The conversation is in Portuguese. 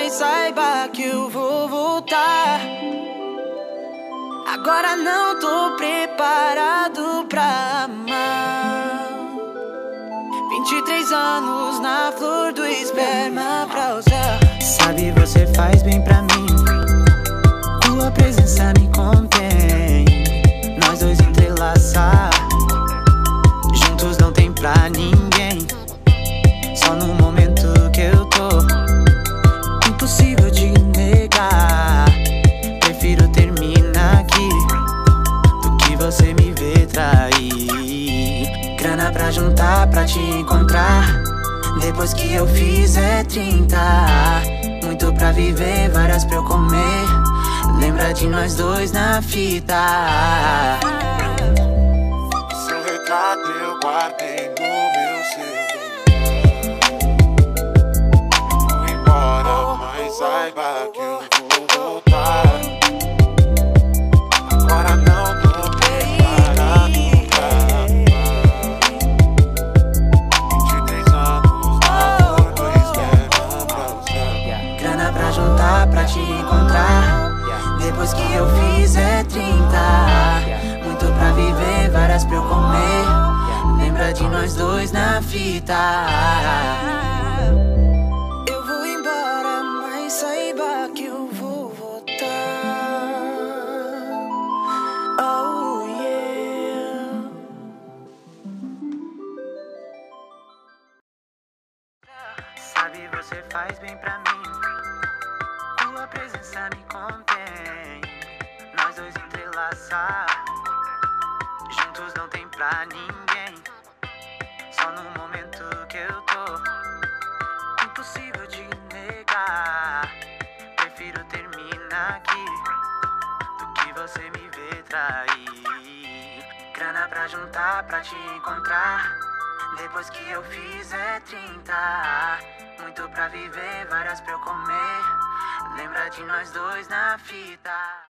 mas saiba que eu vou voltar. Agora não tô preparado pra amar. 23 anos na flor do esperma pra usar. Sabe, você faz bem pra mim. Tua presença me contém. Nós dois entrelaçar. Juntos não tem pra ninguém. Só no momento que eu tô, impossível de negar. Prefiro terminar aqui do que você me ver trair. Grana pra juntar, pra te encontrar. Depois que eu fizer 30. Muito pra viver, várias pra eu comer. Lembra de nós dois na fita. Seu retrato eu guardei no meu celular. Vou embora, mas saiba que eu vou voltar. Agora não tô preparado pra amar. 23 anos na flor do esperma pra usar. Grana pra juntar, pra te encontrar. Depois que eu fizer 30. Muito pra viver, várias pra eu comer. Lembra de nós dois na fita. Eu vou embora, mas saiba que eu vou voltar. Oh yeah. Sabe, você faz bem pra mim. Tua presença me contém. Nós dois entrelaçar. Juntos não tem pra ninguém. Só no momento que eu tô, impossível de negar. Prefiro terminar aqui do que você me ver trair. Grana pra juntar, pra te encontrar. Depois que eu fizer 30. Muito pra viver, várias pra eu comer. Lembra de nós dois na fita.